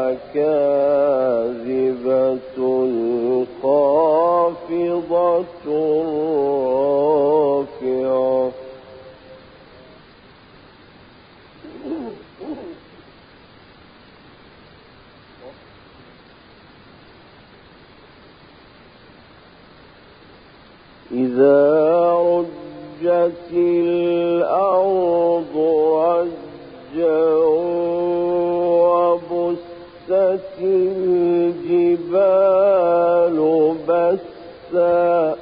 كاذبة خافضة رافعة إذا رجت الأرض رجا وبست الجبال بسا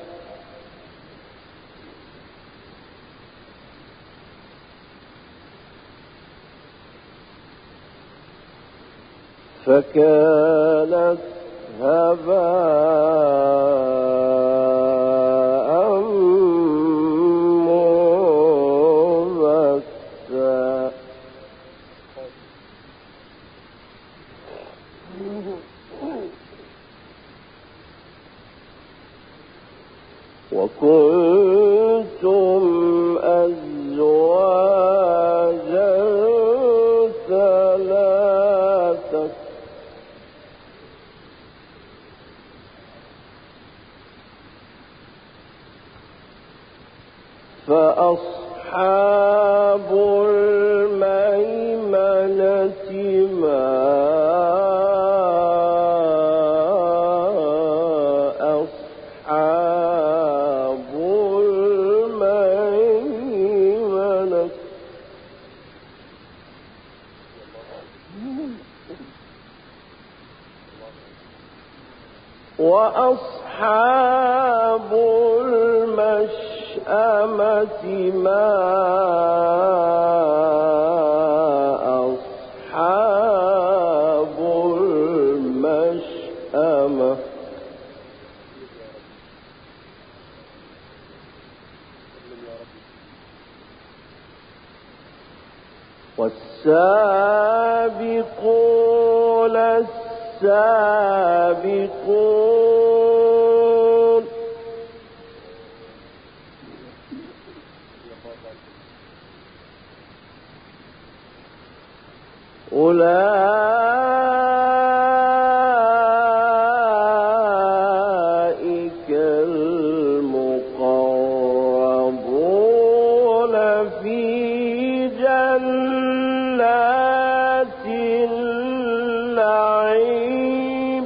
فكانت هباء منبثا وكنتم أزواجا ثلاثة فأصحاب الميمنة ما أصحاب الميمنة وأصحاب المشأمة ما أصحاب المشأمة والسابقون السابقون أولئك المقربون في جنات النعيم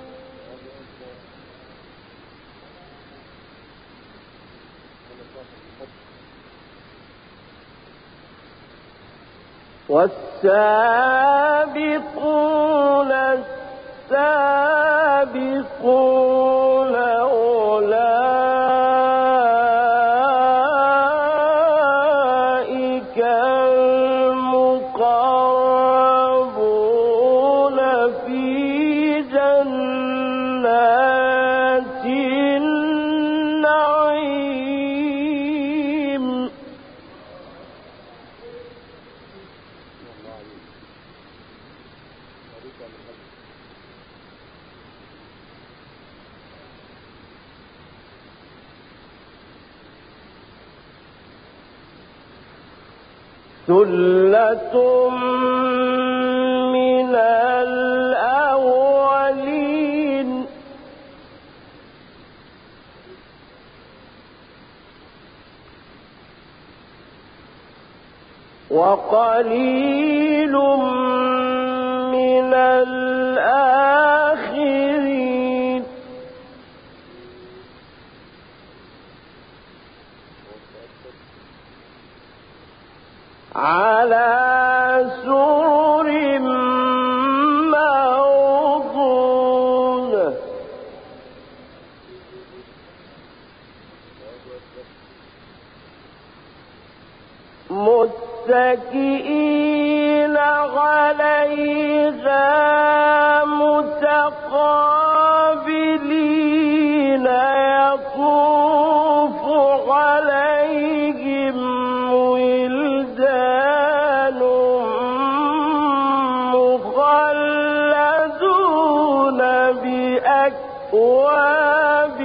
والسابقون السابقون أولئك المقربون في جنات النعيم ثلة من الأولين وقليل من الآخرين على سرر موضونة متكئين عليها متقابلين يطوف عليهم ولدان مخلدون بأكواب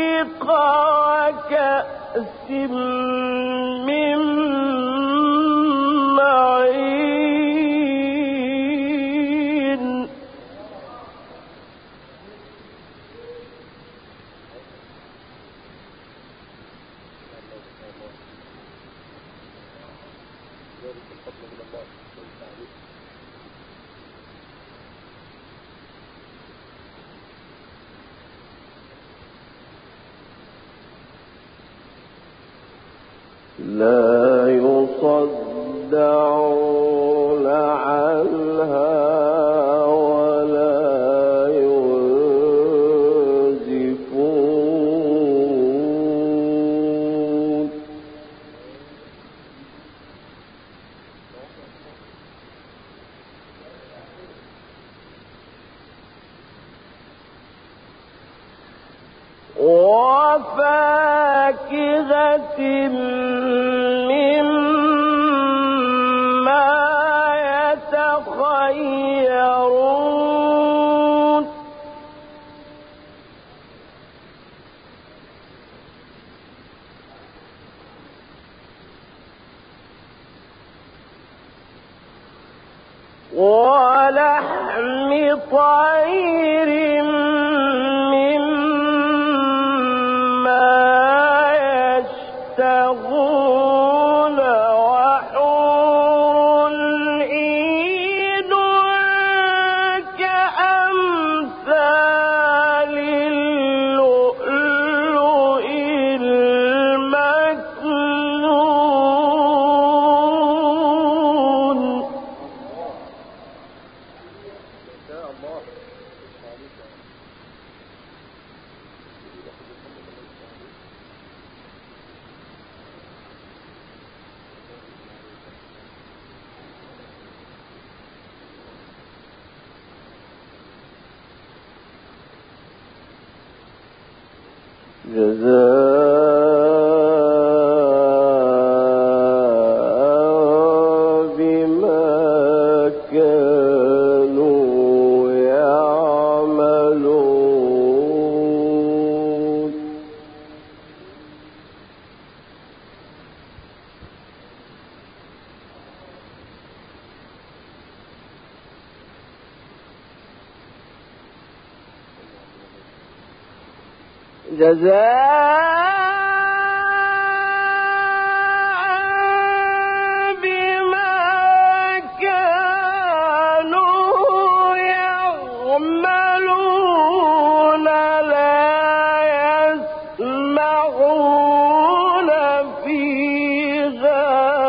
وأباريق وكأس من لا يصدعون عنها ولا ينزفون. وفاكهة مما يتخيرون. ولحم طير مما يشتهون. وحور عين كأمثال اللؤلؤ المكنون. جزاء بما كانوا يعملون. جزاء بما كانوا يعملون. لا يسمعون فيها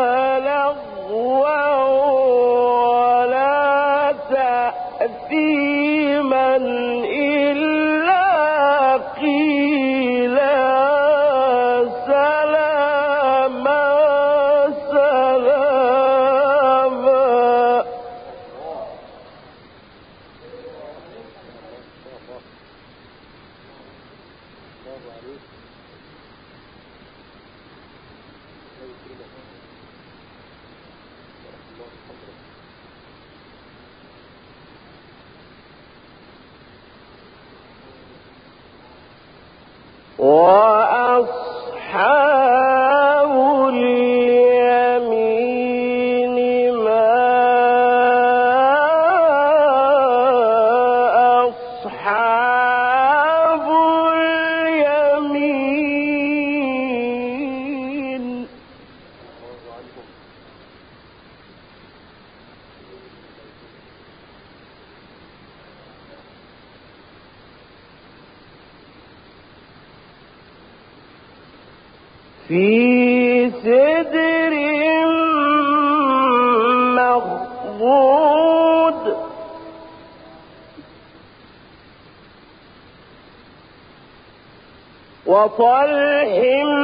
لغوا ولا تأثيما إلا قيلا سلاما سلاما. وأصحاب اليمين ما أصحاب اليمين. في سدر مخضود. وطلح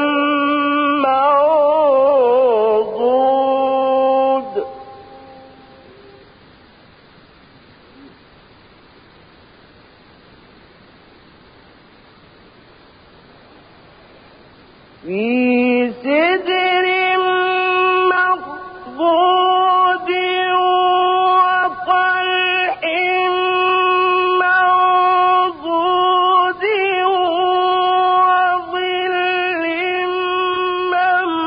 منضود. في سدر مخضود وطلح منضود وظل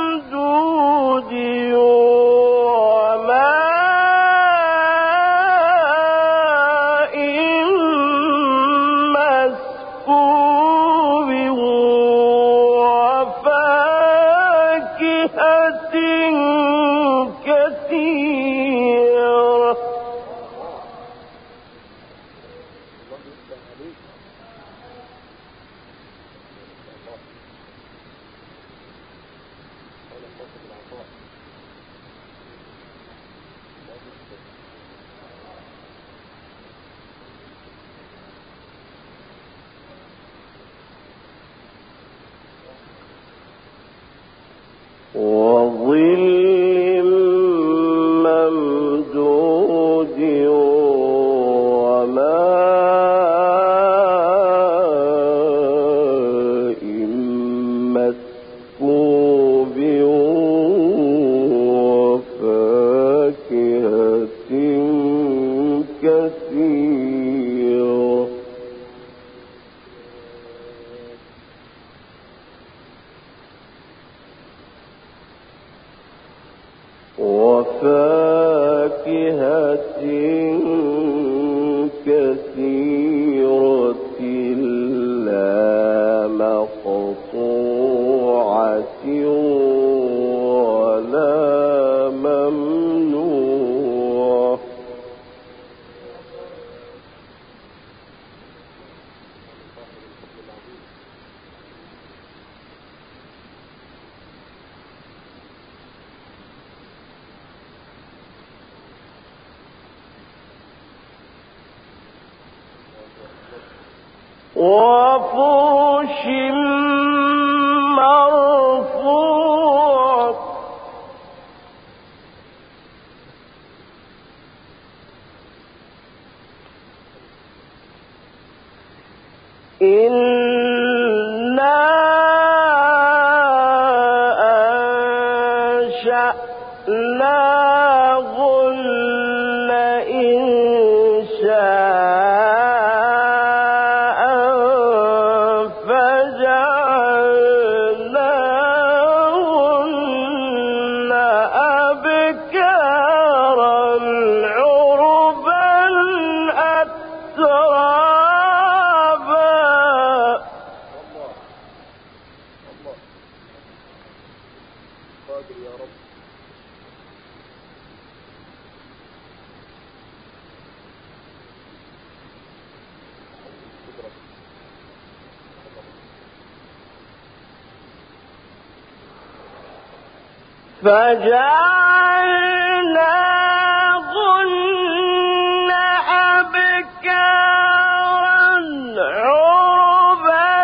وظل ممدود وماء مسكوب وفاكهة كثيرة لا مقطوعة ولا ممنوعة وفرش مرفوعة إنا أنشأناهن إنشاء فجعلناهن أبكارا عربا أترابا. قادر يا رب. فجعلناهن أبكارا عربا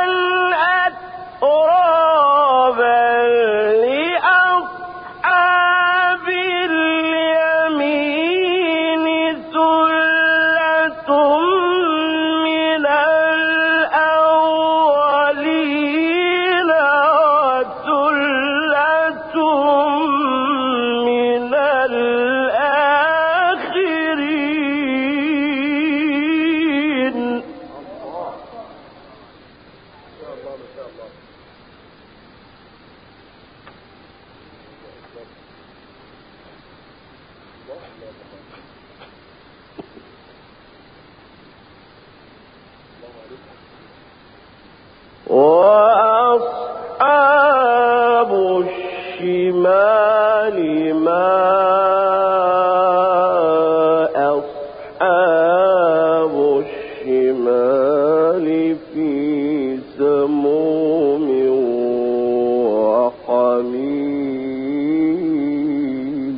أترابا لأصحاب اليمين ثلة من الأولين وثلة من الآخرين. وأصحاب الشمال ما أصحاب الشمال في سموم وحميم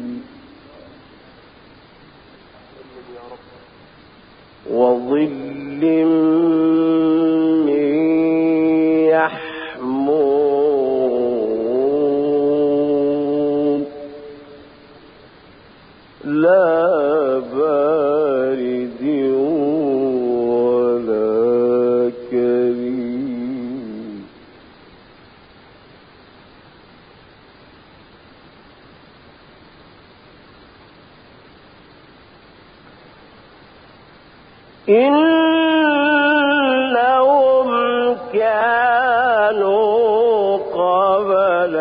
وظل من يحموم لا بارد ولا كريم. إنهم كانوا قبل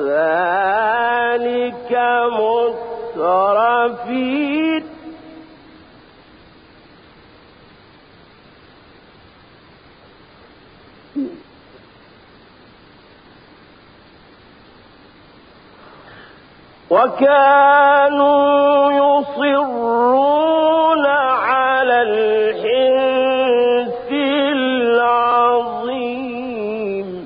ذلك مترفين وكانوا يصرون على الحنث العظيم.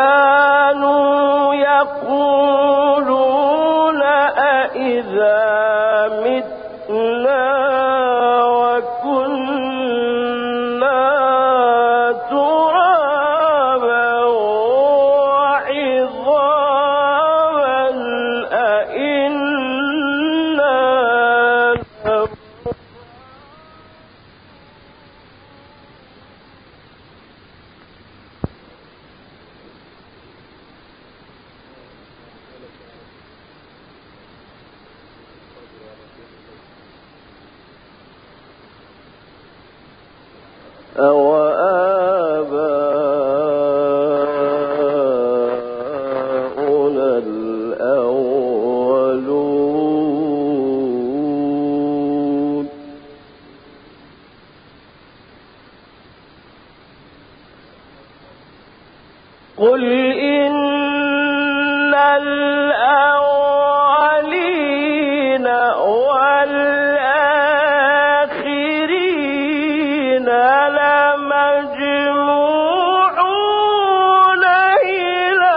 وكانوا يقولون أإذا أوآباؤنا الأولون قل إن الأولين والآخرين لمجموعون إلى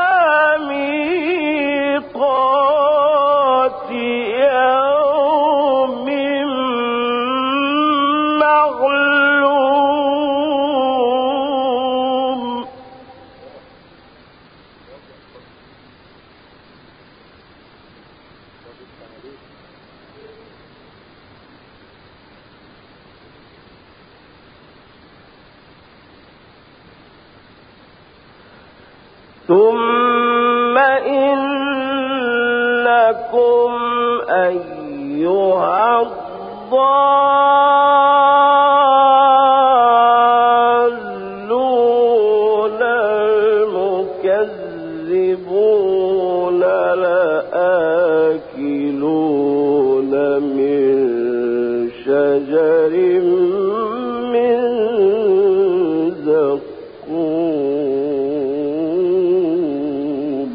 ميقات يوم معلوم ثم إنكم أيها الضالون المكذبون لآكلون من شجر من زقوم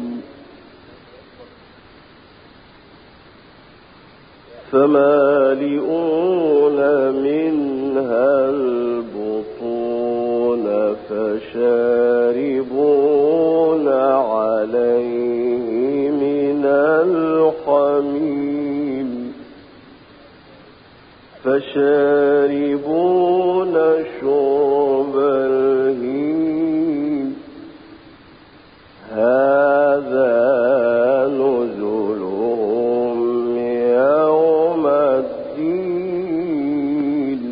فمالئون منها البطون فشاربون عليه من الحميم فشاربون شرب الهيم هذا نزلهم يوم الدين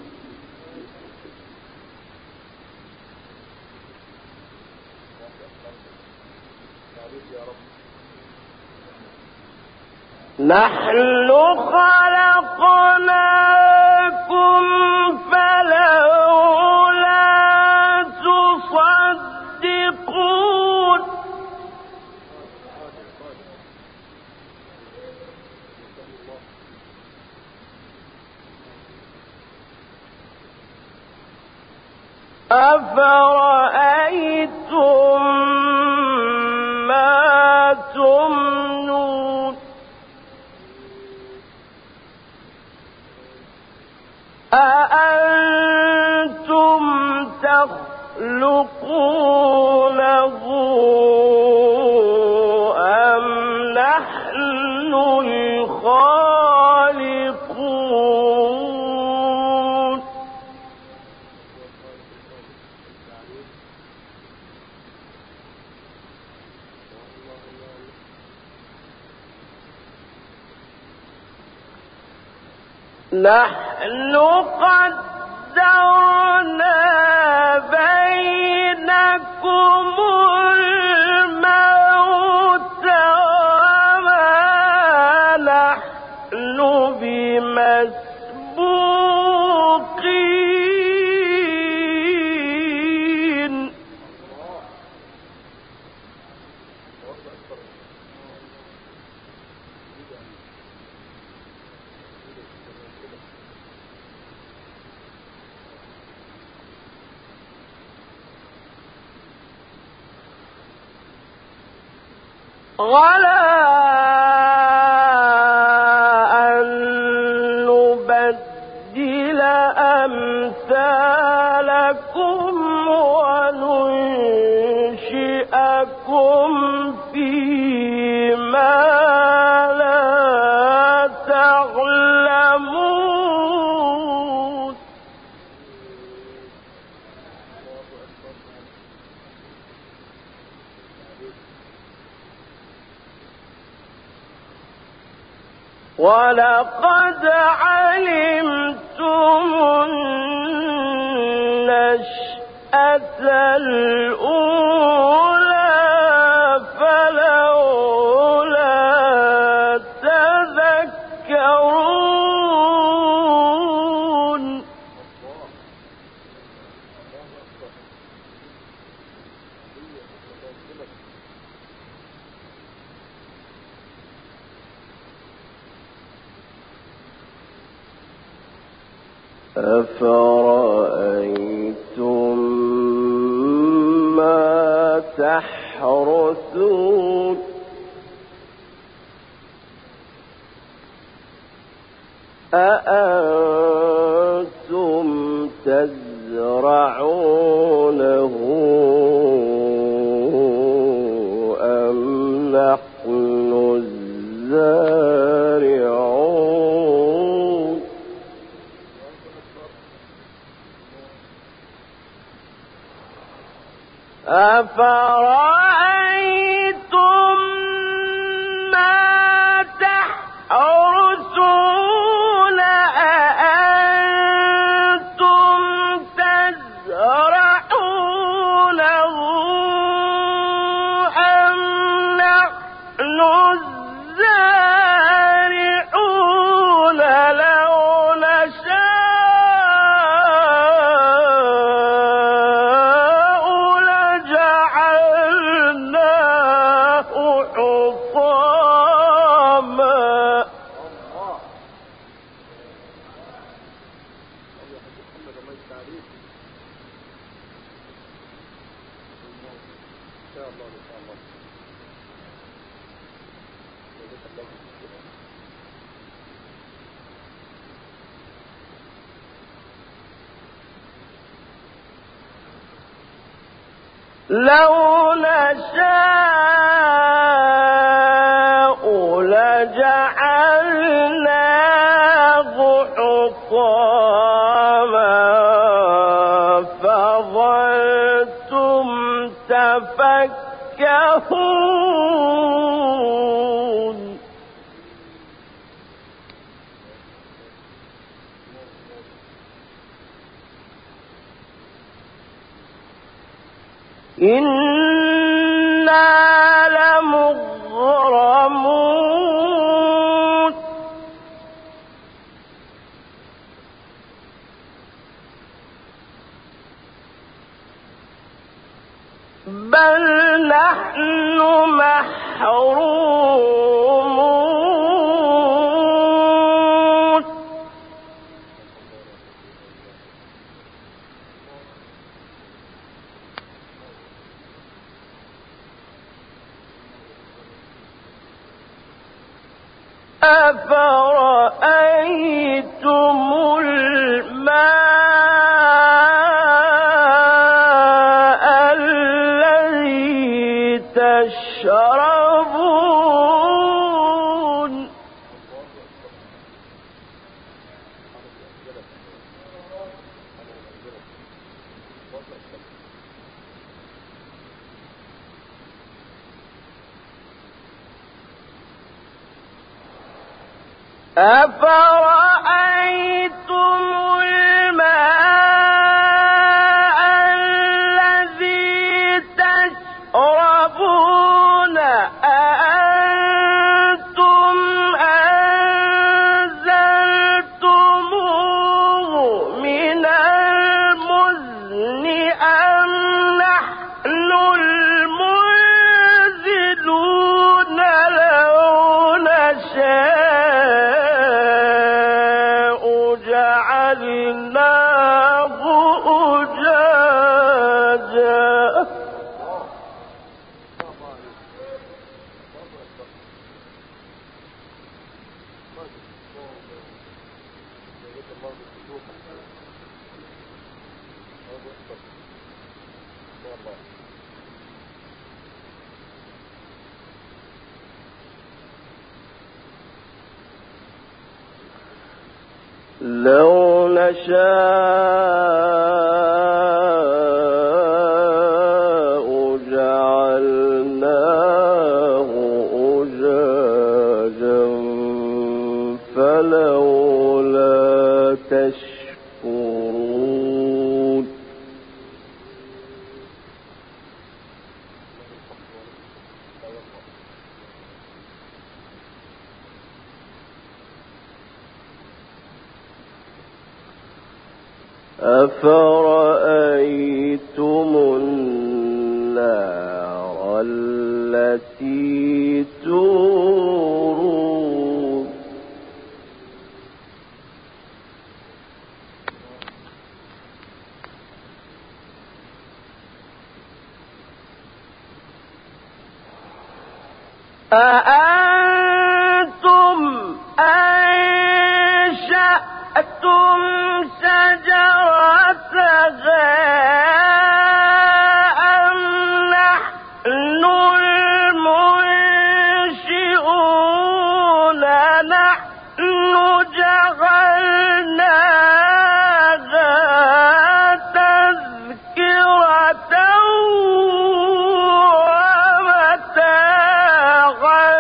نحن خلقناكم فلولا تصدقون أفرأيتم ما تمنون أأنتم تخلقونه أم نحن الخالقون نحن قدرنا بينكم الموت وما نحن بمسبوقين ولا أن نبدل أمثالكم وننشئكم فيما لا تعلمون ولقد علمتم النشأة الأولى فلولا تذكرون أفرأيتم ما تحرثون أأنتم تزرعونه أم نحن الزارعون أفرأيتم ما تحرثون أأنتم تزرعونه أم نحن الزارعون لو نشاء لجعلناه حطاما لو نشاء لجعلناه حطاما فظلتم تفكهون إنا لمغرمون بل نحن محرومون أفرأيتم الماء الذي تشربون أفرأيتم الماء الذي تشربون أأنتم أنزلتموه من المزن أم نحن المنزلون لو نشاء جعلناه أجاجا لو نشاء جعلناه أجاجا فلولا تشكرون أفرأيتم النار التي تورون أأنتم أنشأتم شجرتها أم نحن المنشئون نحن جعلناها تذكرة ومتاعا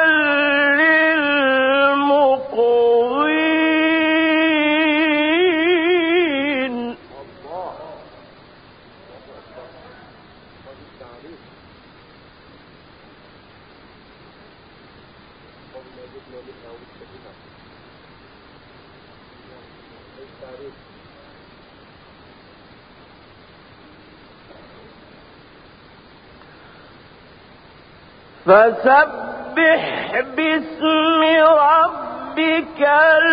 للمقوين. فسبح باسم ربك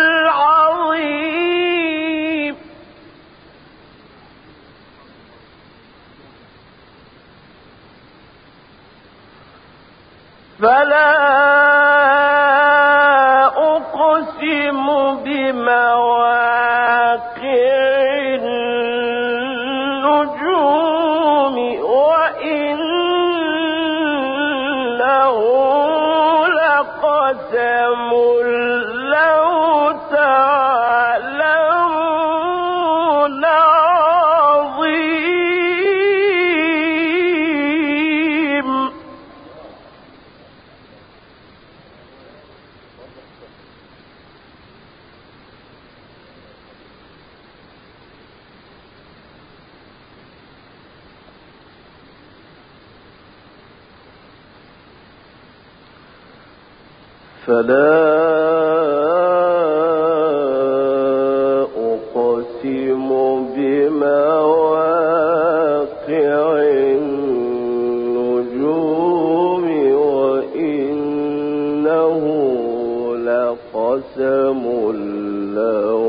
العظيم. فلا أقسم بمواقع النجوم وإنه لقسم لو تعلمون عظيم. فلا أقسم بمواقع النجوم وإنه لقسم لو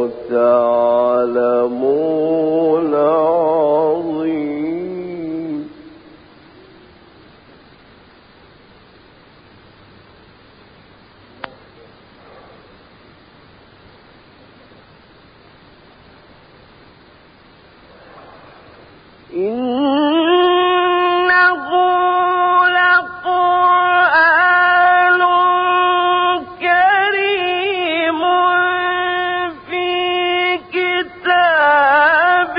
تعلمون عظيم. إنه لقرآن كريم في كتاب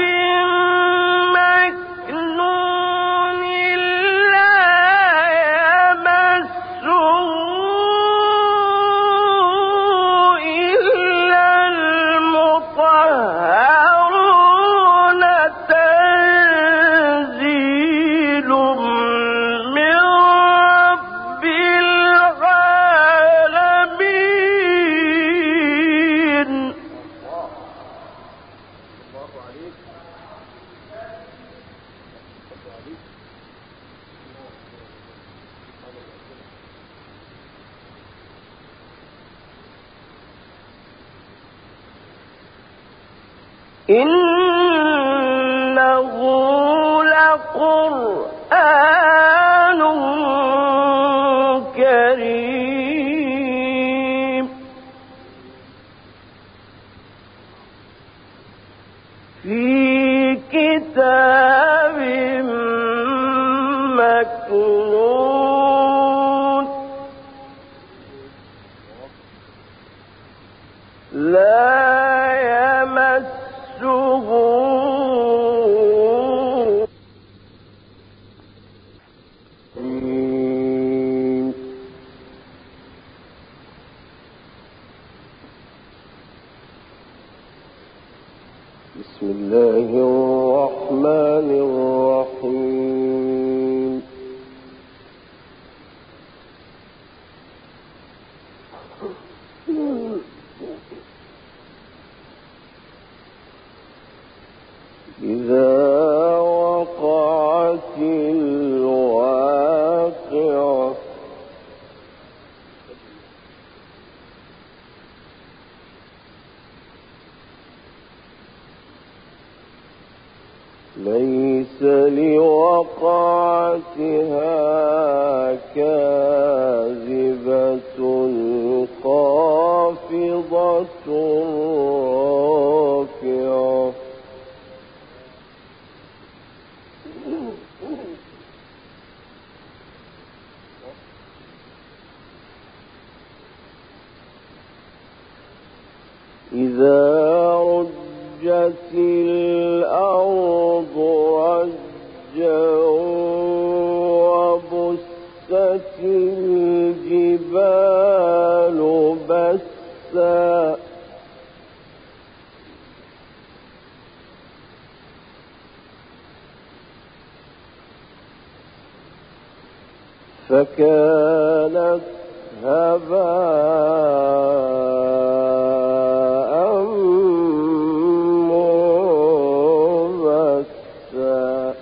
مكنون لا يمسه إلا المطهرون تنزيل من رب العالمين. إنه لقرآن كريم في كتاب مكنون لا يمسه بسم الله الرحمن الرحيم. إذا وقعت الواقعة ليس لوقعتها كاذبة خافضة رافعة إذا رجت الأرض رجا وبست الجبال بسا فكانت هباء منبثا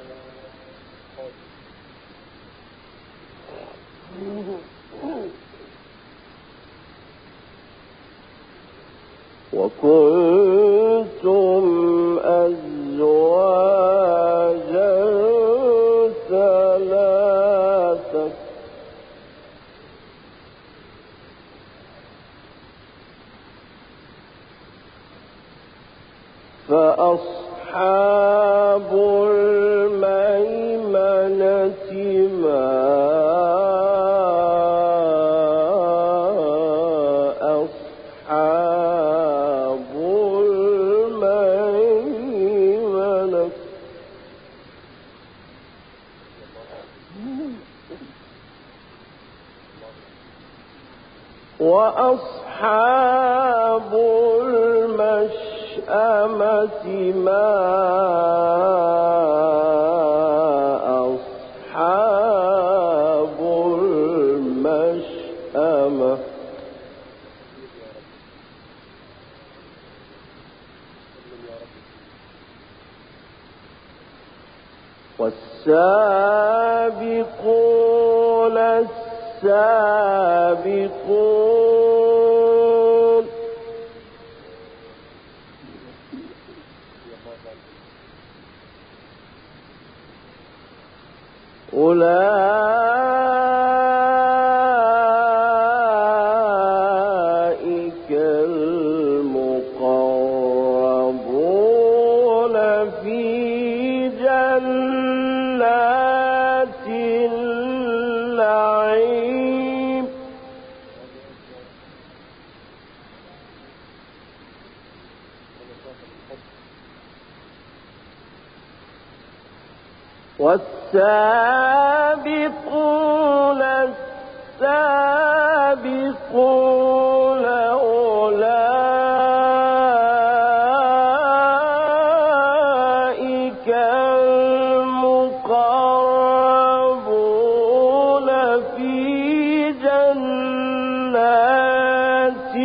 وكنتم أزواجا ثلاثة فأصحاب الميمنة ما أصحاب الميمنة وأصحاب المشأمة ما أصحاب المشأمة والسابقون السابقون أولئك المقربون في جنات النعيم والسابقون السابقون أولئك المقربون في جنات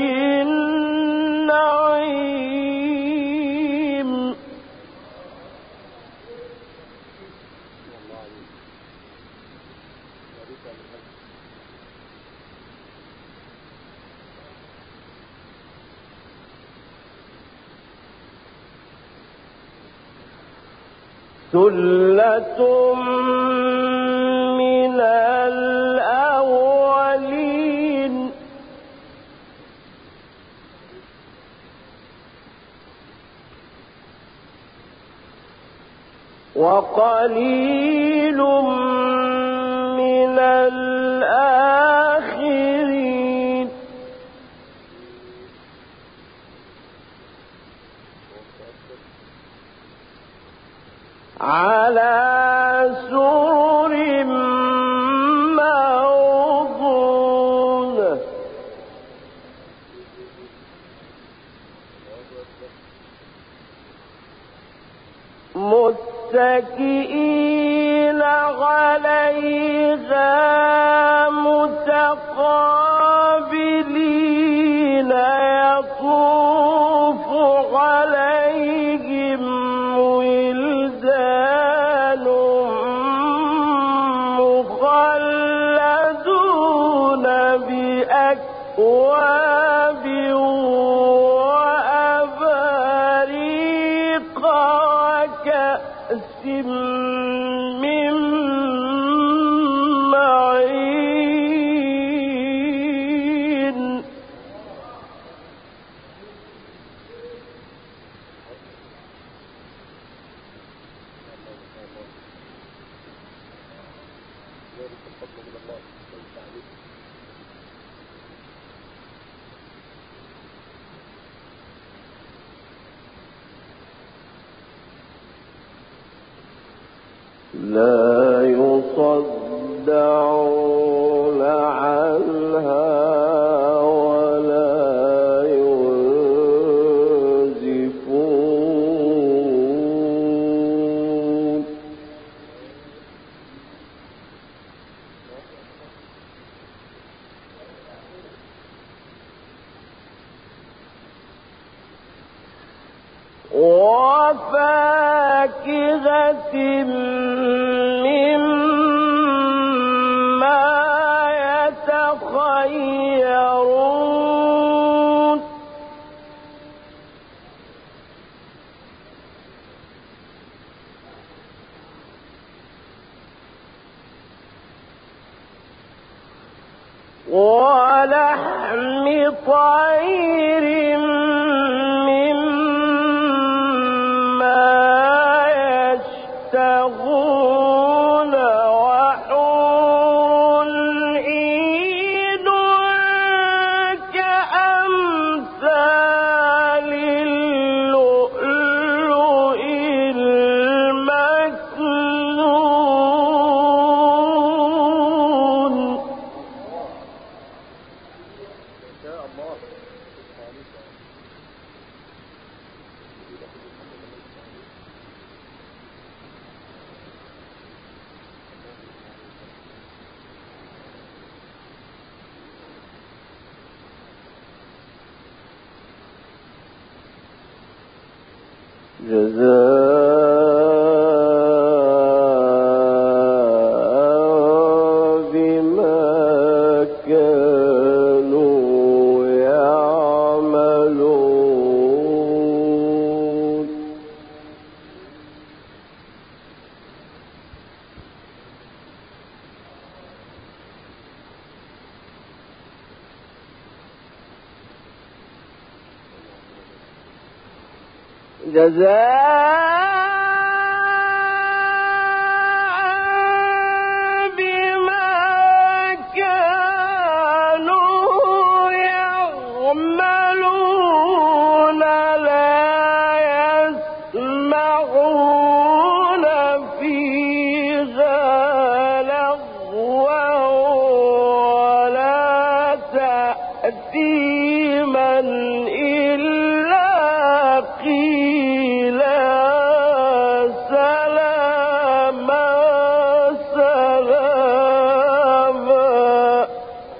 النعيم ثلة من الأولين وقليل من الآخرين على سرر موضونة متكئين عليها متقابلين يطوف عليهم ولدان مخلدون بأكواب وأباريق وكأس كأس من معين لا يصدعون عنها ولا ينزفون وفاكهة مما يتخيرون ولحم طير مما يشتهون وحور عين كأمثال اللؤلؤ المكنون جزاء بما كانوا يعملون جزاء بما كانوا يعملون لا يسمعون فيها لغوا ولا تأثيما إلا قيلا سلاما سلاما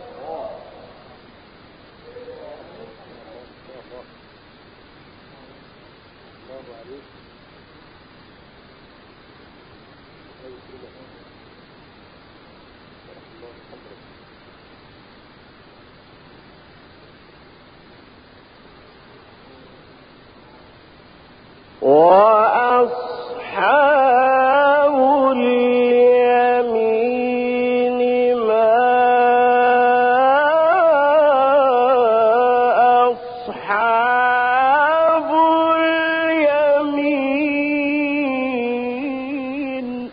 وأصحاب اليمين ما أصحاب اليمين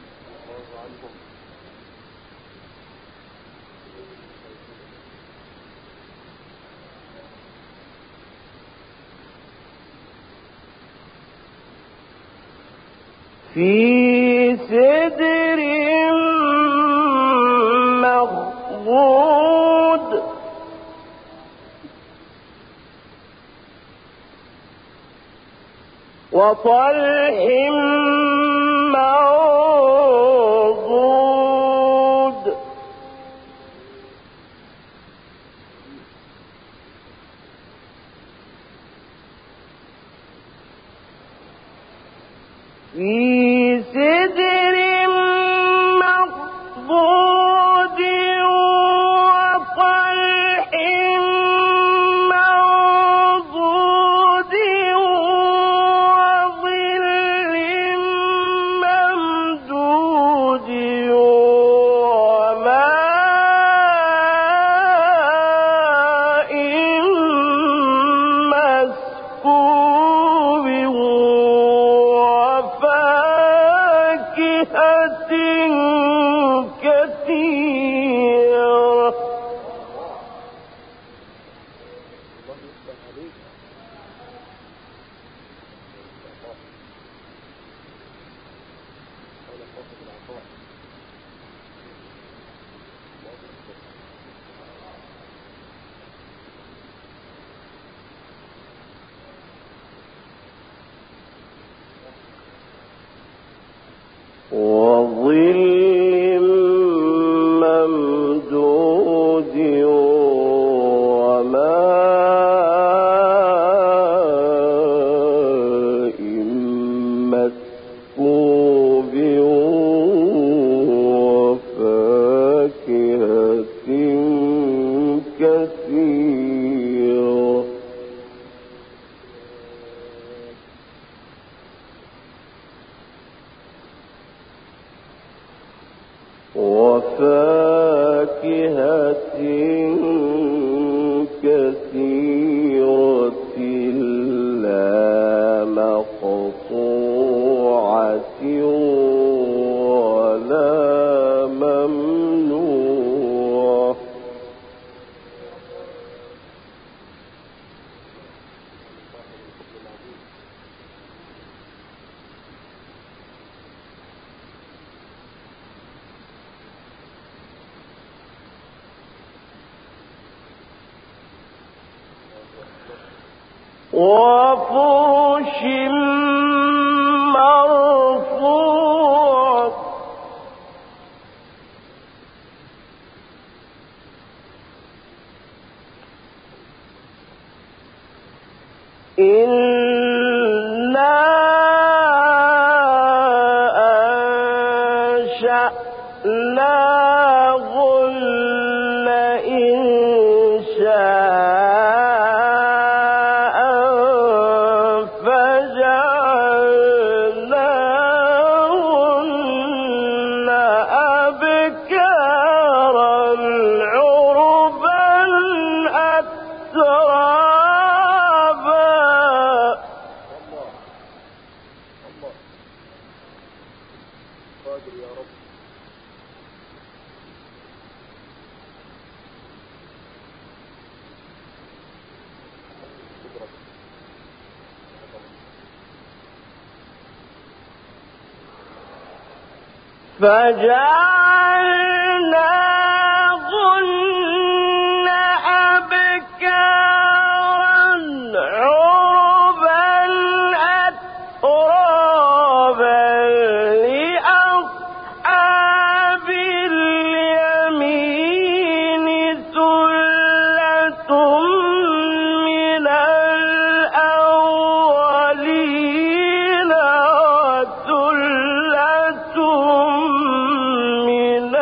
في سدر مخضود وطلح منضود في سدر مخضود وطلح منضود وظل وظل ممدود وماء مسكوب وفاكهة كثيرة لا مقطوعة ولا ممنوعة وفرش مرفوعة إنا أنشأناهن إنشاء فجعلناهن أبكارا عربا أترابا. قادر يا رب. فجعلناهن أبكارا عربا أترابا لأصحاب اليمين ثلة من الأولين وثلة من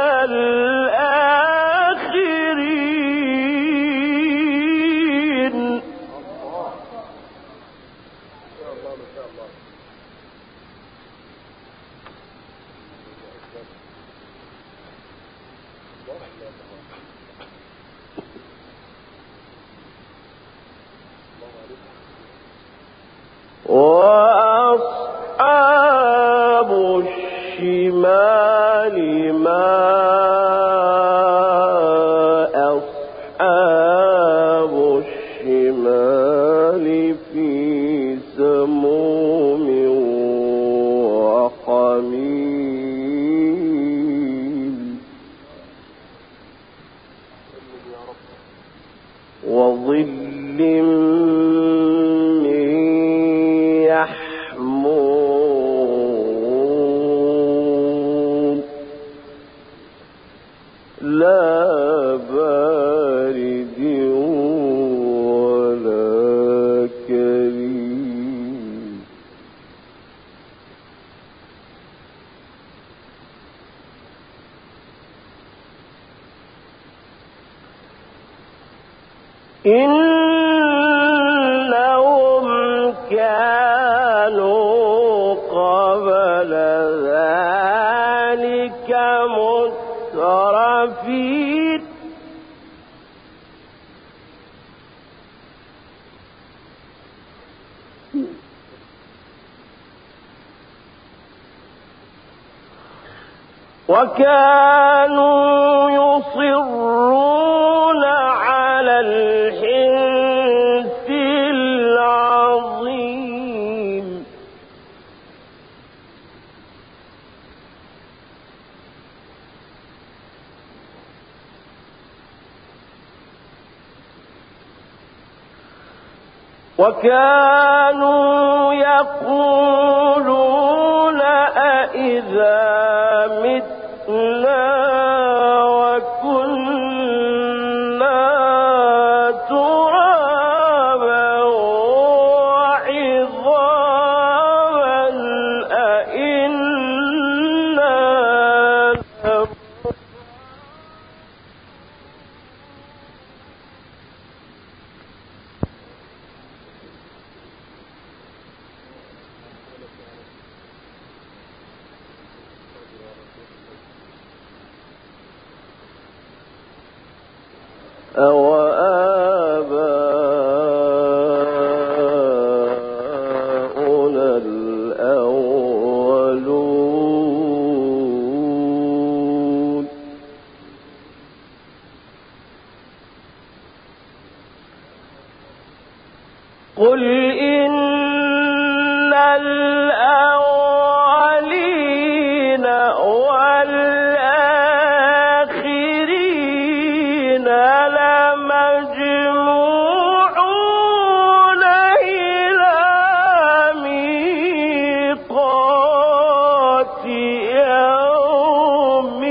الآخرين. وأصحاب الشمال ما أصحاب الشمال في سموم وحميم وظل من يحموم لا بارد ولا كريم. إنهم كانوا قبل ذلك مترفين وكانوا يصرون على الحنث العظيم. وكانوا يقولون أإذا متنا وكنا ترابا وعظاما أإنا أوآباؤنا الأولون قل إن الأولين والآخرين لمجموعون إلى ميقات يوم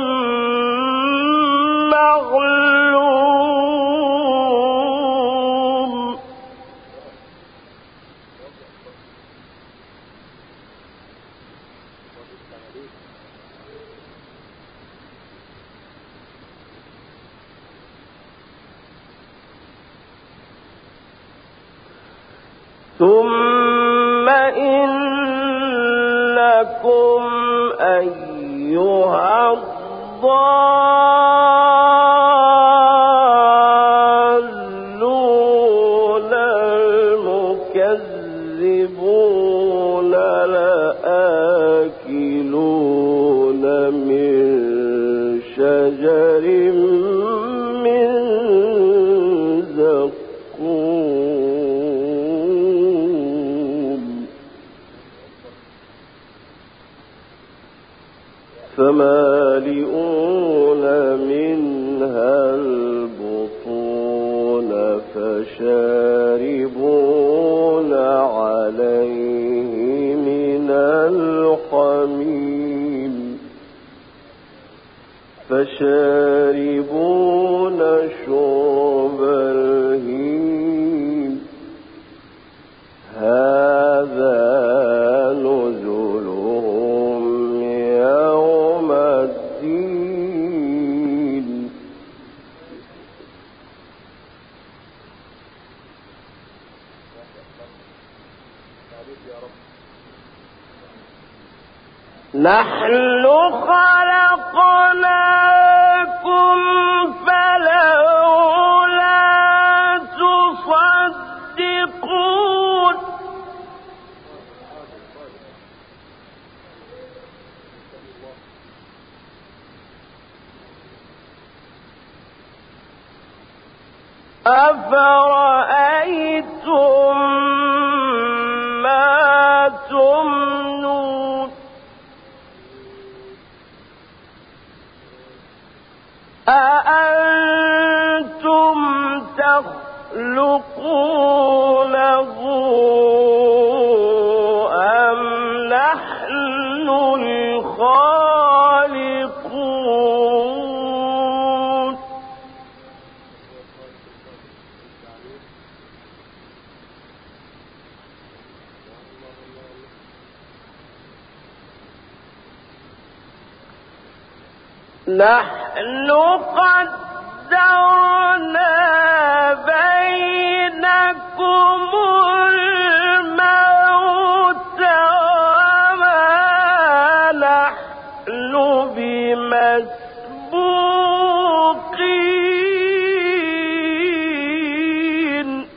معلوم ثم إنكم أيها الضالون المكذبون لآكلون من شجر من زقوم فمالئون منها البطون فشاربون عليه من الحميم فشاربون شرب الهيم هذا نزلهم يوم الدين نحن خلقناكم فلولا تصدقون أفرأيتم ما تمنون أأنتم تخلقونه أم نحن الخالقون نحن قدرنا بينكم الموت وما نحن بمسبوقين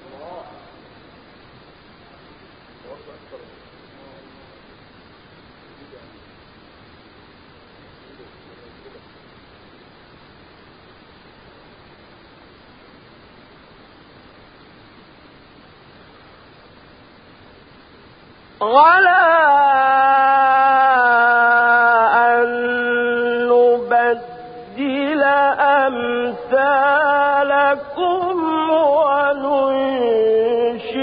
ولا أن نبدل أمثالكم وننشئكم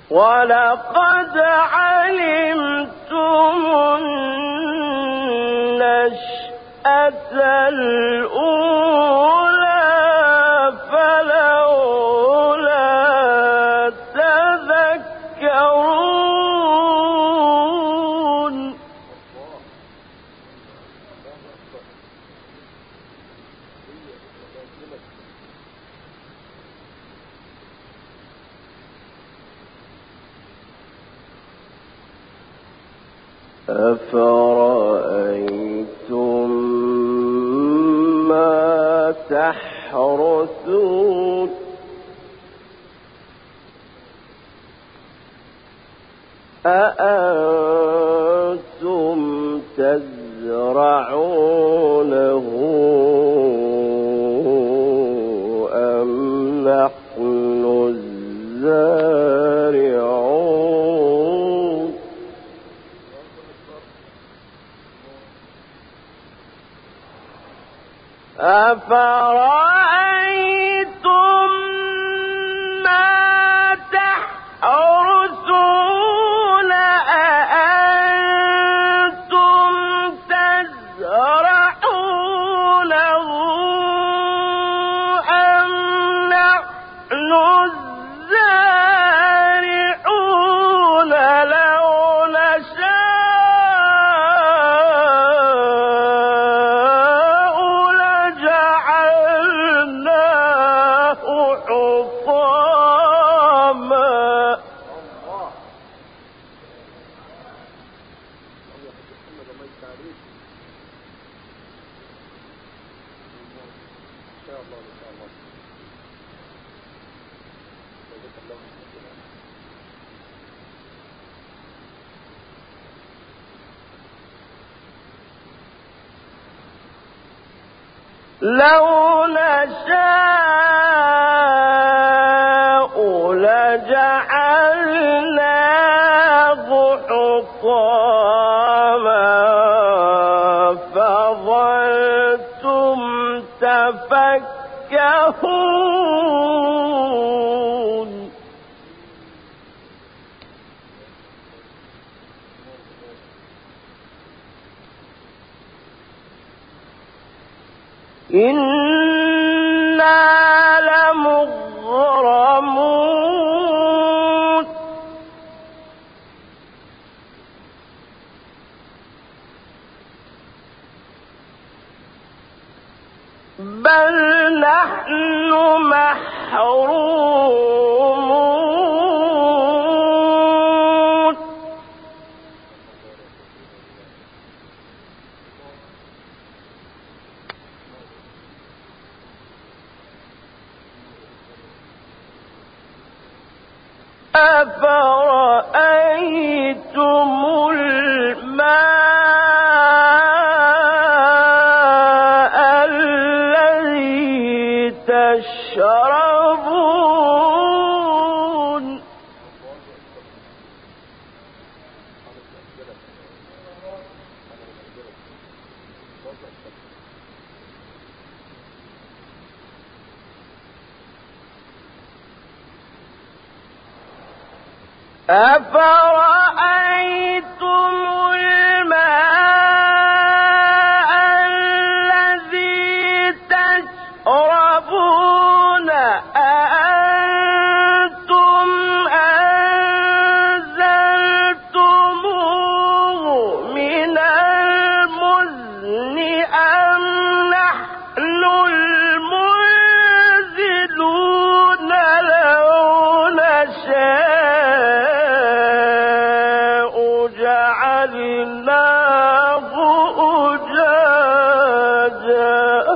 ولقد علمتم النشأة الأولى فلولا تذكرون أفرأيتم ما تحرثون أأنتم تزرعونه أم نحن الزارعون أفرأيتم ما تحرثون أأنتم تزرعونه أم نحن الزارعون لو نشاء لجعلناه حطاما لو نشاء لجعلناه حطاما فظلتم تفكهون إنا لمغرمون بل نحن محرومون أفرأيتم الماء الذي تشربون أفرأيتم الماء الذي تشربون أأنتم أنزلتموه من المزن أم نحن المنزلون لو نشاء جعلناه أجاجا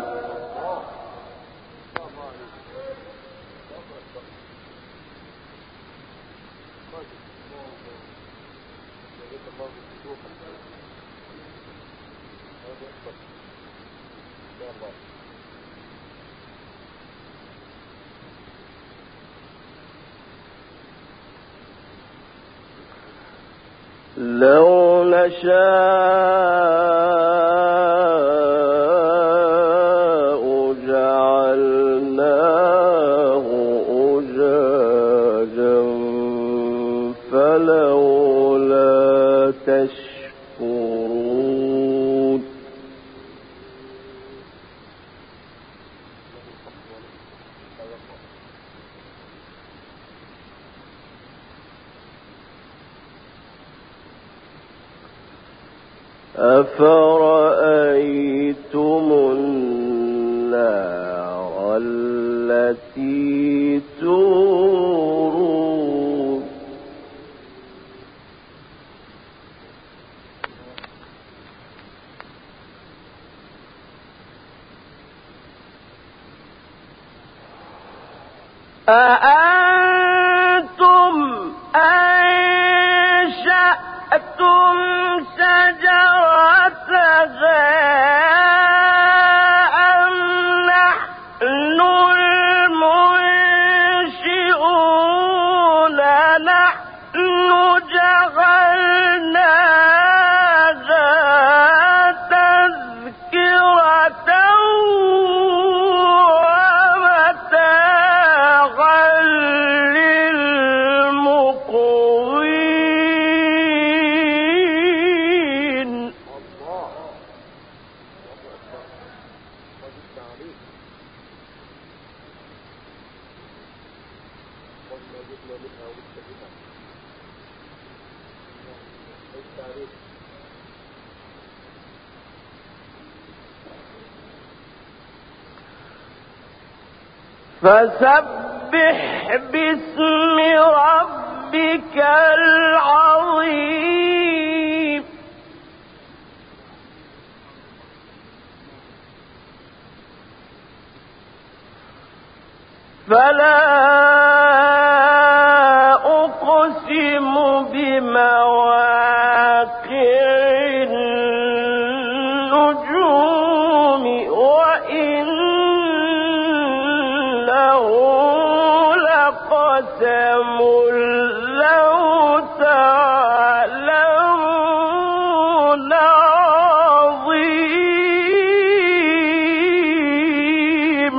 لو نشاء جعلناه أجاجا أفرأيتم النار التي تورون أأنتم أنشأتم شجرتها أم نحن المنشئون نحن جعلناها تذكرة ومتاعا للمقوين. فسبح باسم ربك العظيم. فلا أقسم بمواقع النجوم وإنه لقسم لو تعلمون عظيم.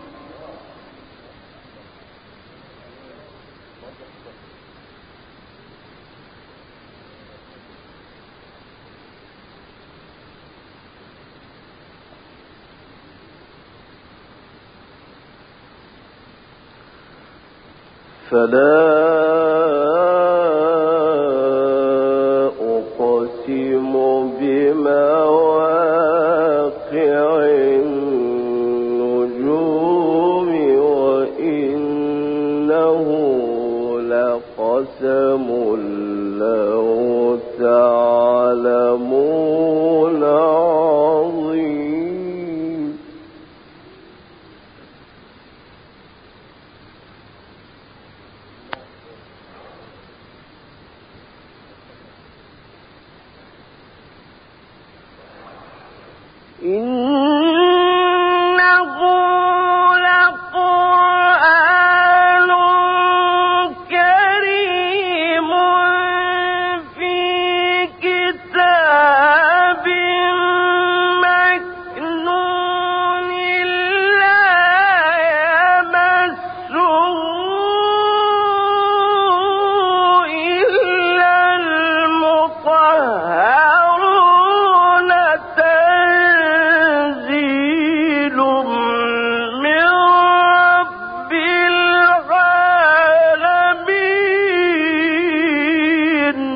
فلا أقسم بمواقع النجوم وإنه لقسم لو تعلمون عظيم. إنه لقرآن كريم في كتاب مكنون لا يمسه إلا المطهرون تنزيل من رب العالمين.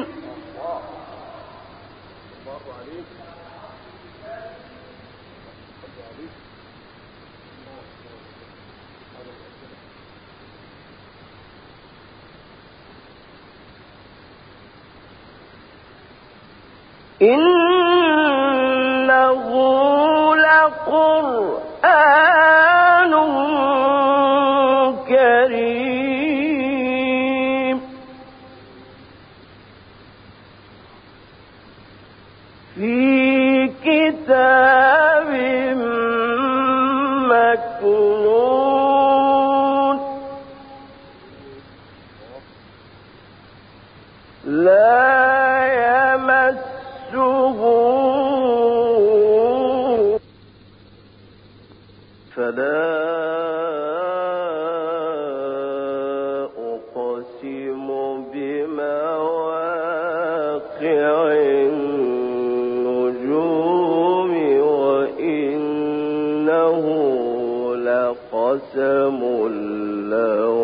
إنه لقرآن كريم في كتاب مكنون لا يمسه. فلا أقسم بمواقع النجوم وإنه لقسم لو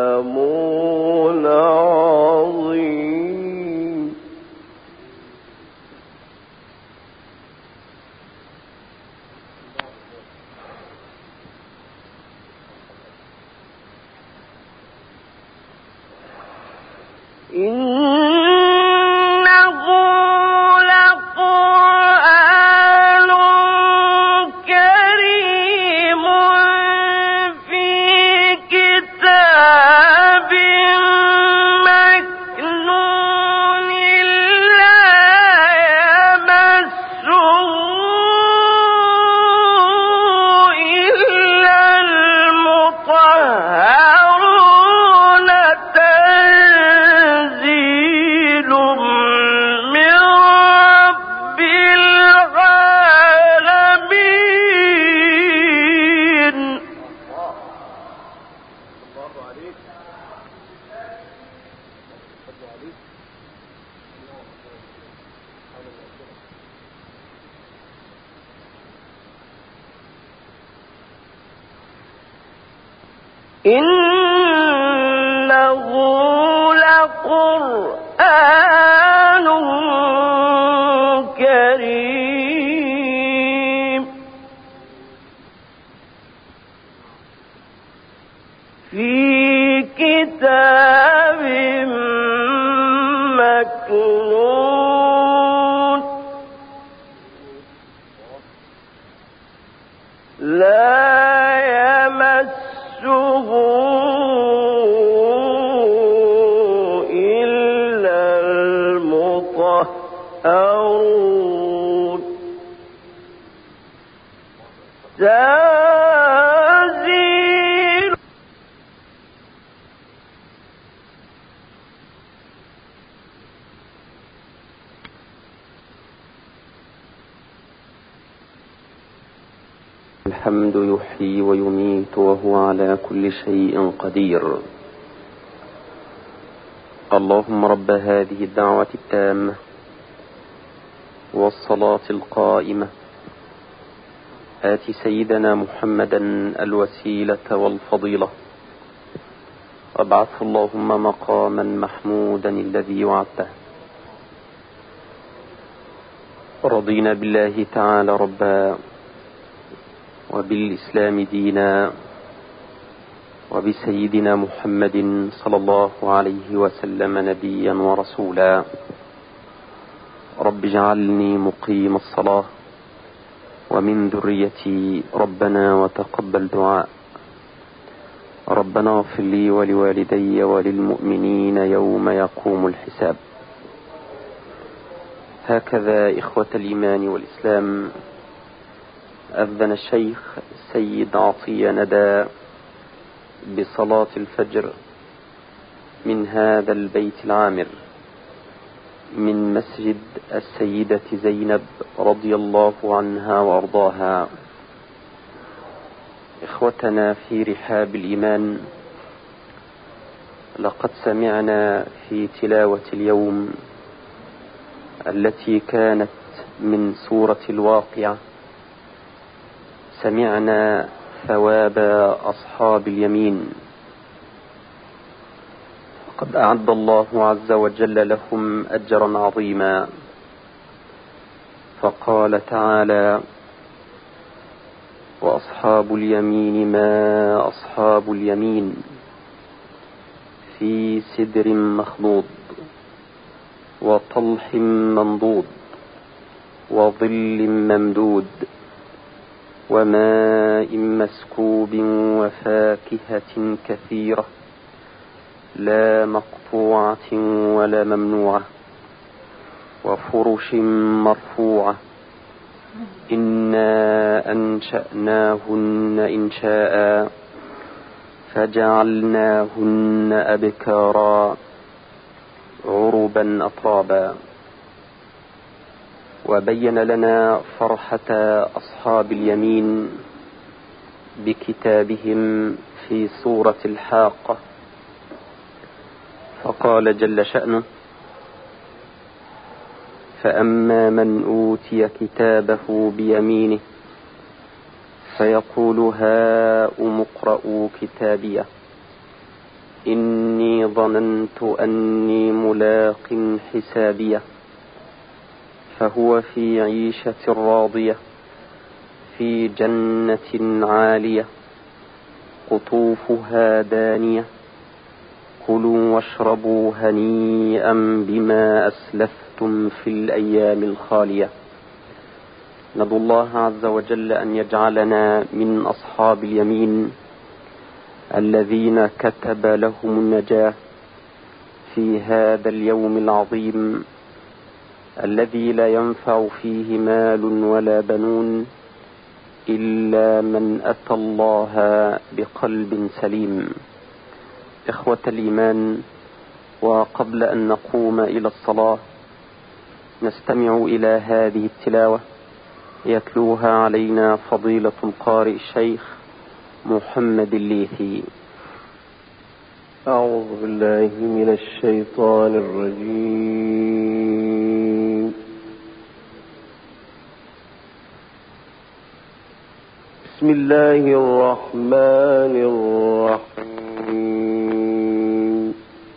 تعلمون عظيم. إنه لقرآن كريم في كتاب مكنون لا يمسه إلا المطهرون تنزيل من رب العالمين. إنه لقرآن كريم في كتاب مكنون لا يمسه إلا المطهرون تنزيل. الحمد يحيي ويميت وهو على كل شيء قدير. اللهم رب هذه الدعوة التامة والصلاة القائمة آت سيدنا محمدا الوسيلة والفضيلة وابعثه اللهم مقاما محمودا الذي وعدته. رضينا بالله تعالى ربا وبالإسلام دينا وبسيدنا محمد صلى الله عليه وسلم نبيا ورسولا. رب اجعلني مقيم الصلاة ومن ذريتي ربنا وتقبل دعاء. ربنا اغفر لي ولوالدي وللمؤمنين يوم يقوم الحساب. هكذا إخوة الإيمان والإسلام أذن الشيخ سيد عطية ندى بصلاة الفجر من هذا البيت العامر من مسجد السيدة زينب رضي الله عنها وأرضاها. إخوتنا في رحاب الإيمان، لقد سمعنا في تلاوة اليوم التي كانت من سورة الواقعة، سمعنا ثواب أصحاب اليمين. قد أعد الله عز وجل لهم أجرا عظيما، فقال تعالى: وأصحاب اليمين ما أصحاب اليمين في سدر مخضود وطلح منضود وظل ممدود وماء مسكوب وفاكهة كثيرة لا مقطوعة ولا ممنوعة وفرش مرفوعة إنا أنشأناهن إنشاء فجعلناهن أبكارا عربا أطرابا. وبين لنا فرحة أصحاب اليمين بكتابهم في سورة الحاقة، فقال جل شأنه: فأما من أوتي كتابه بيمينه فيقول هاؤم اقرءوا كتابيه إني ظننت أني ملاق حسابيه فهو في عيشة راضية في جنة عالية قطوفها دانية كلوا واشربوا هنيئا بما أسلفتم في الأيام الخالية. ندعو الله عز وجل أن يجعلنا من أصحاب اليمين الذين كتب لهم النجاة في هذا اليوم العظيم الذي لا ينفع فيه مال ولا بنون إلا من أتى الله بقلب سليم. إخوة الإيمان، وقبل أن نقوم إلى الصلاة نستمع إلى هذه التلاوة يتلوها علينا فضيلة القارئ الشيخ محمد الليثي. أعوذ بالله من الشيطان الرجيم. بسم الله الرحمن الرحيم.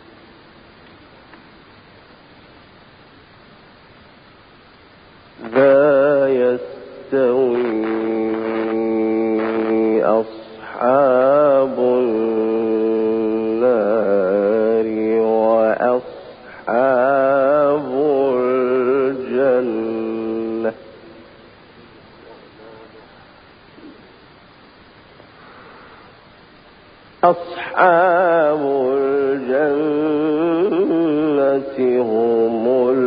لا يستوي أصحاب النار وأصحاب الجنة. أصحاب الجنة هم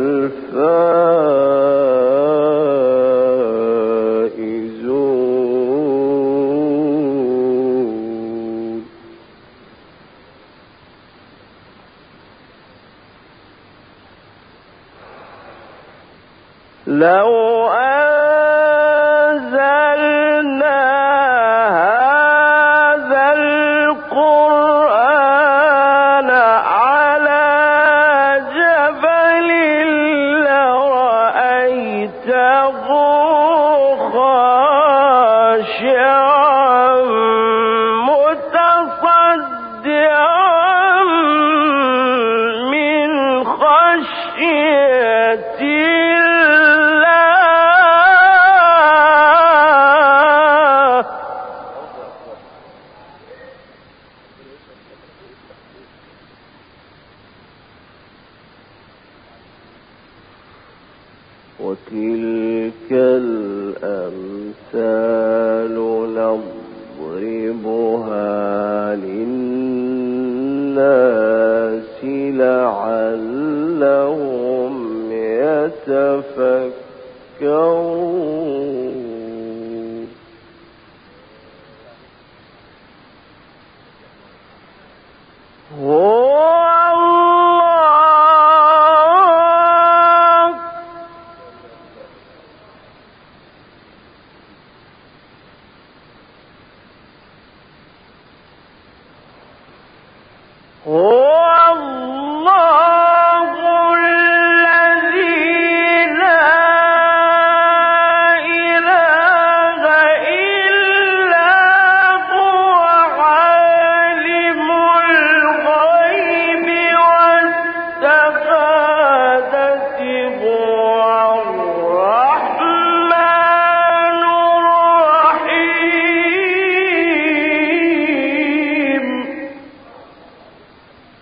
الفائزون. لو أنزلنا هذا القرآن على جبل لرأيته خاشعا متصدعا من خشية وتلك الأمثال نضربها للناس لعلهم يتفكرون. هو الله الذي لا إله إلا هو عالم الغيب والشهادة هو الرحمن الرحيم.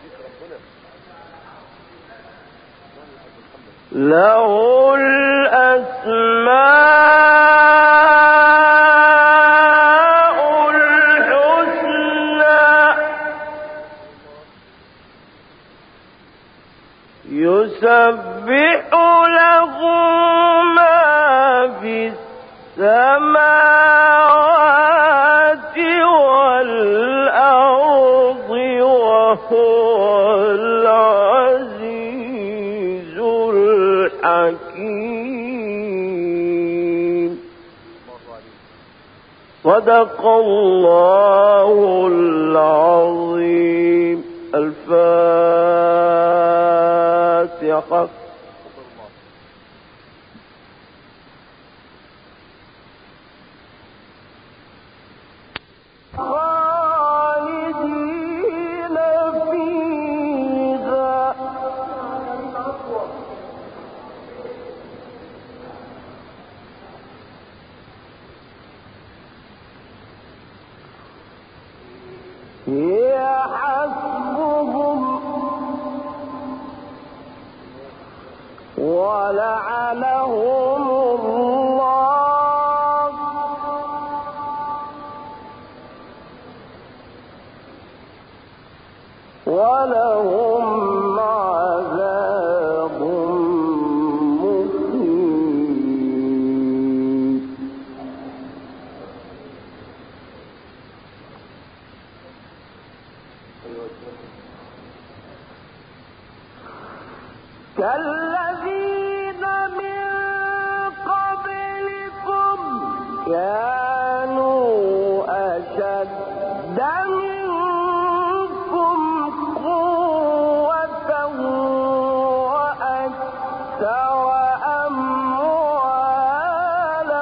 له الأسماء الحسنى يسبح له ما في السماوات والأرض وهو العزيز الحكيم. صدق الله العظيم. الفاتحة. خالدين فيها هي حسبهم ولعنهم الله ولهم عذاب مقيم. كالذين من قبلكم كانوا أشد منكم قوة وأكثر أموالا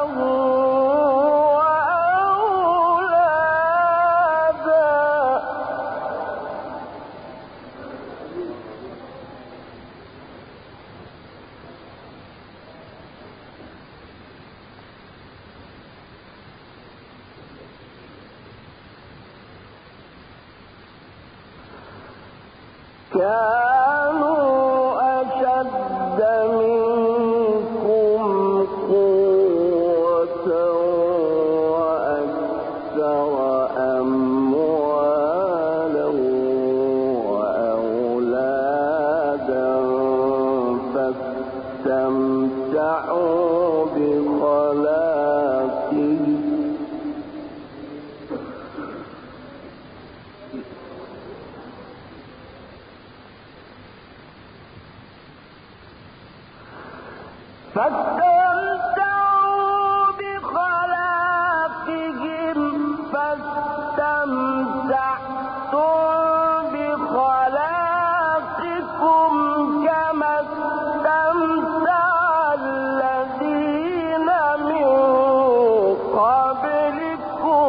وأولادا كانوا أشد منكم قوة وأكثر أموالا وأولادا فاستمتعوا بخلاقهم فاستمتعتم بخلاقكم كما استمتع الذين من قبلكم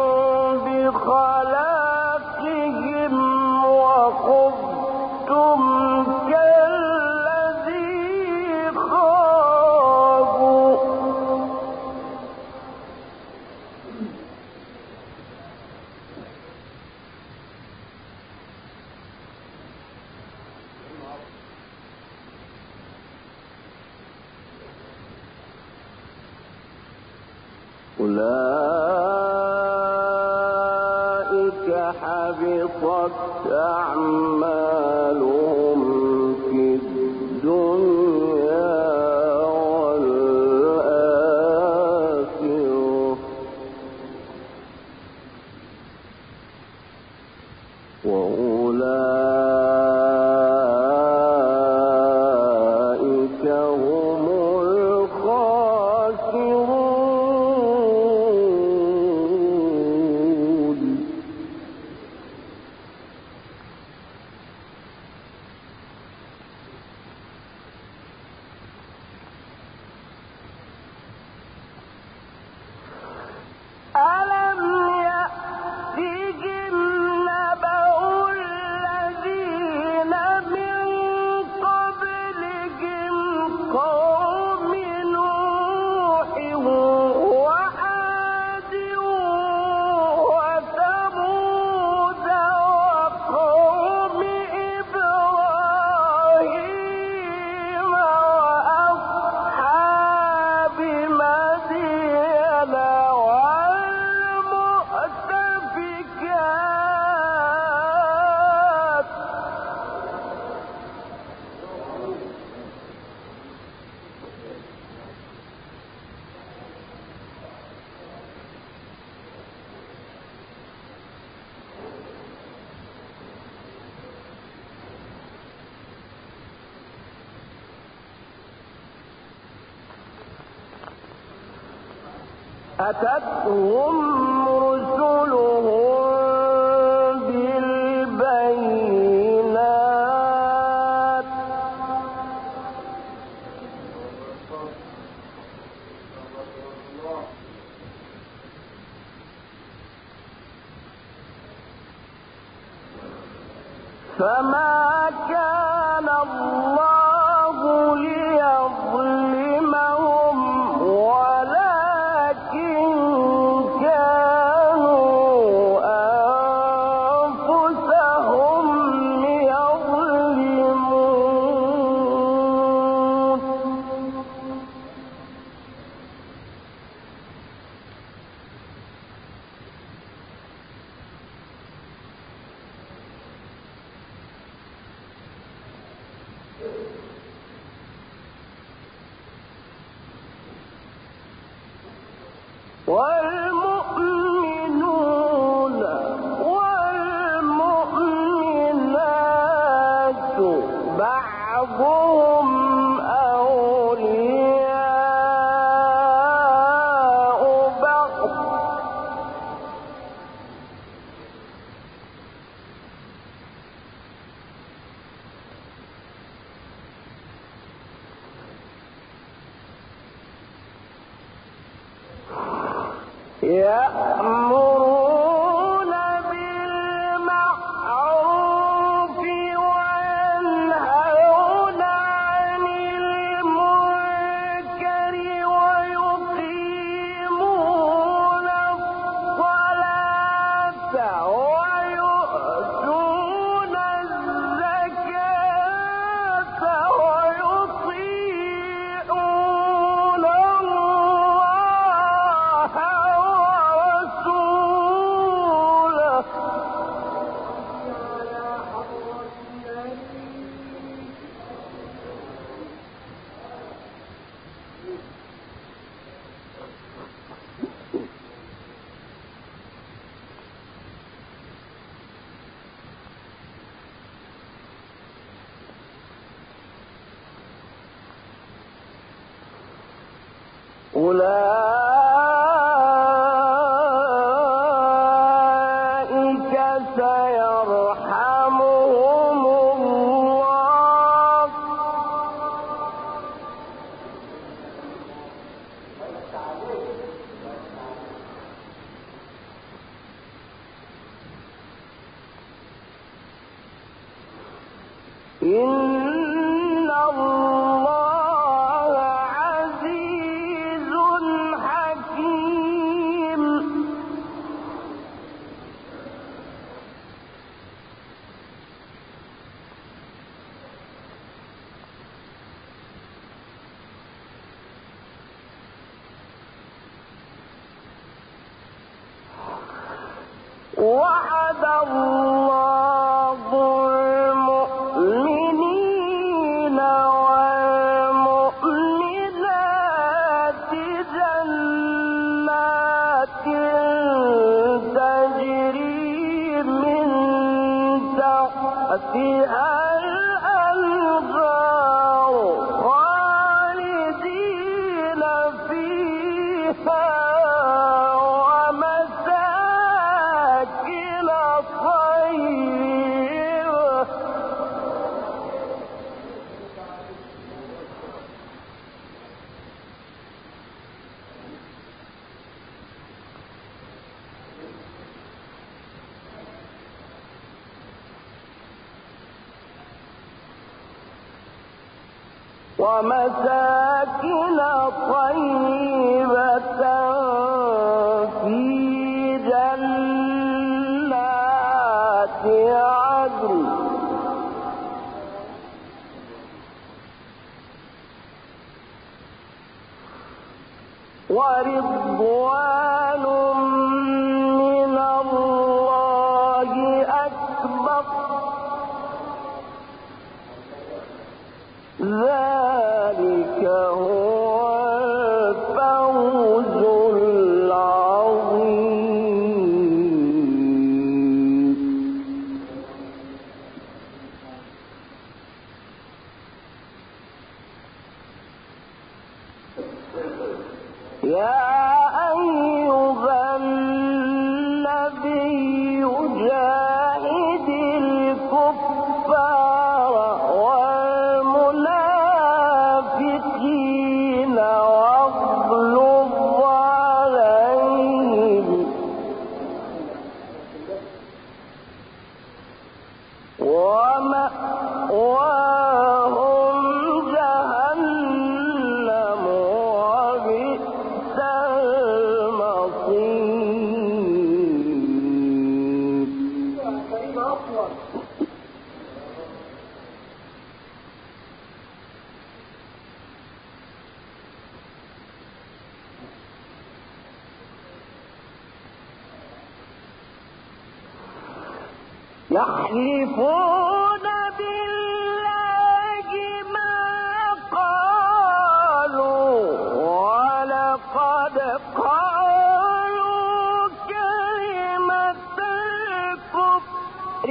بخلاقهم وخضتم كالذي خاضوا أولئك حبطت أعمالهم في الدنيا والآخرة وأولئك هم الخاسرون. أتتهم رسلهم بالبينات فما كان الله ليظلمهم ولكن كانوا أنفسهم يظلمون والمؤمنون والمؤمنات بعضهم أولياء بعض يأمرون بالمعروف وينهون عن المنكر ويقيمون الصلاة ويؤتون الزكاة ويطيعون الله ورسوله أولئك سيرحمهم الله إن الله عزيز حكيم وعد الله المؤمنين والمؤمنات جنات تجري من تحتها الأنهار خالدين فيها ومساكن طيبة في جنات عدن ورضوان من الله أكبر ذلك هو الفوز العظيم. يا أيها ومأواهم جهنم وبئس المصير. يحلفون بالله ما قالوا ولقد قالوا كلمة الكفر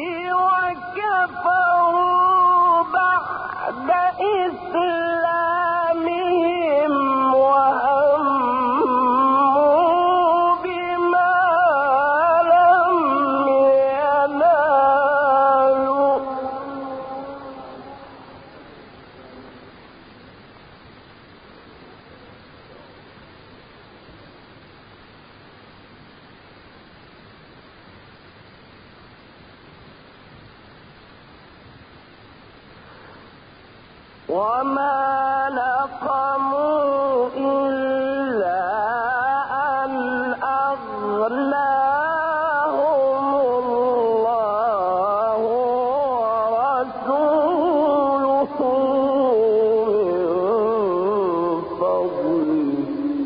وكفروا بعد إسلامهم وهموا بما لم ينالوا. وما نقموا إلا أن أغناهم الله ورسوله من فضله.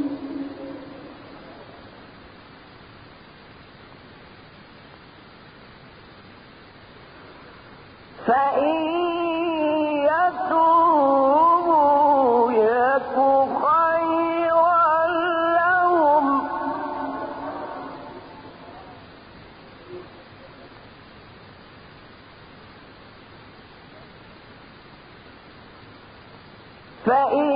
فإن يتوبوا يك خيرا لهم فإن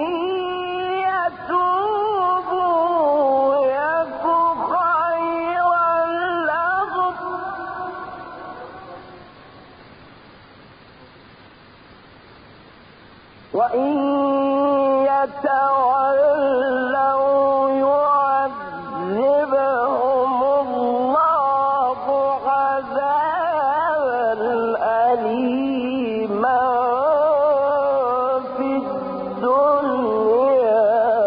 يتوبوا يك خيرا لهم وإن يتولوا يعذبهم الله عذابا أليما في الدنيا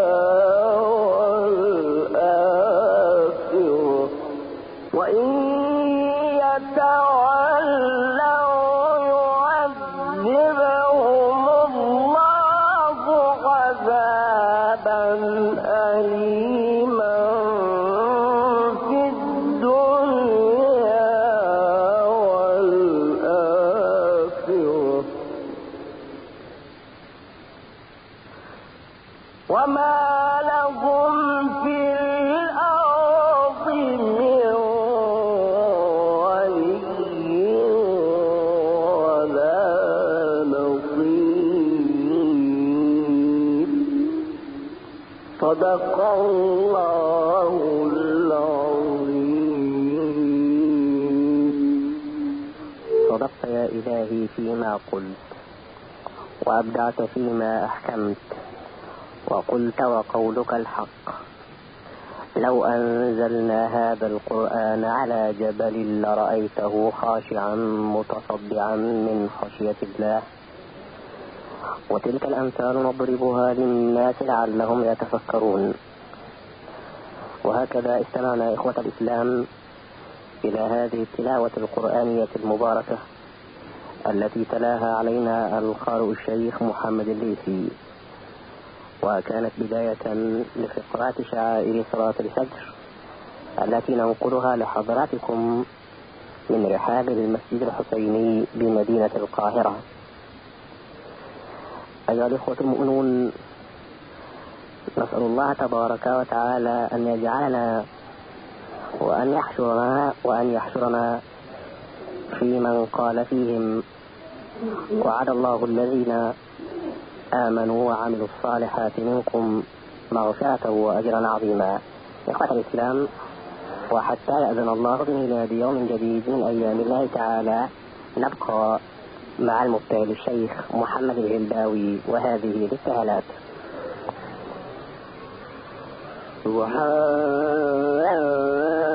والآخرة. وإن يتولوا يعذبهم الله عذابا أليما في الدنيا والآخرة. وما لهم في الأرض من ولي ولا نصير. صدق الله العظيم. صدقت يا إلهي فيما قلت وأبدعت فيما أحكمت وقلت وقولك الحق. لو أنزلنا هذا القرآن على جبل لرأيته خاشعا متصدعا من خشية الله. وتلك الأمثال نضربها للناس لعلهم يتفكرون. وهكذا استمعنا إخوة الإسلام إلى هذه التلاوة القرآنية المباركة التي تلاها علينا القارئ الشيخ محمد الليثي، وكانت بداية لفقرات شعائر صلاة الفجر التي ننقلها لحضراتكم من رحاب المسجد الحسيني بمدينة القاهرة. أيها الإخوة المؤمنون، نسأل الله تبارك وتعالى أن يجعلنا وأن يحشرنا في من قال فيهم: وعد الله الذين آمنوا وعملوا الصالحات منكم مغفرة وأجرا عظيما. إخوة الإسلام، وحتى يأذن الله بميلاد يوم جديد من أيام الله تعالى نبقى مع المبتهل الشيخ محمد الهلباوي وهذه الابتهالات. سبحان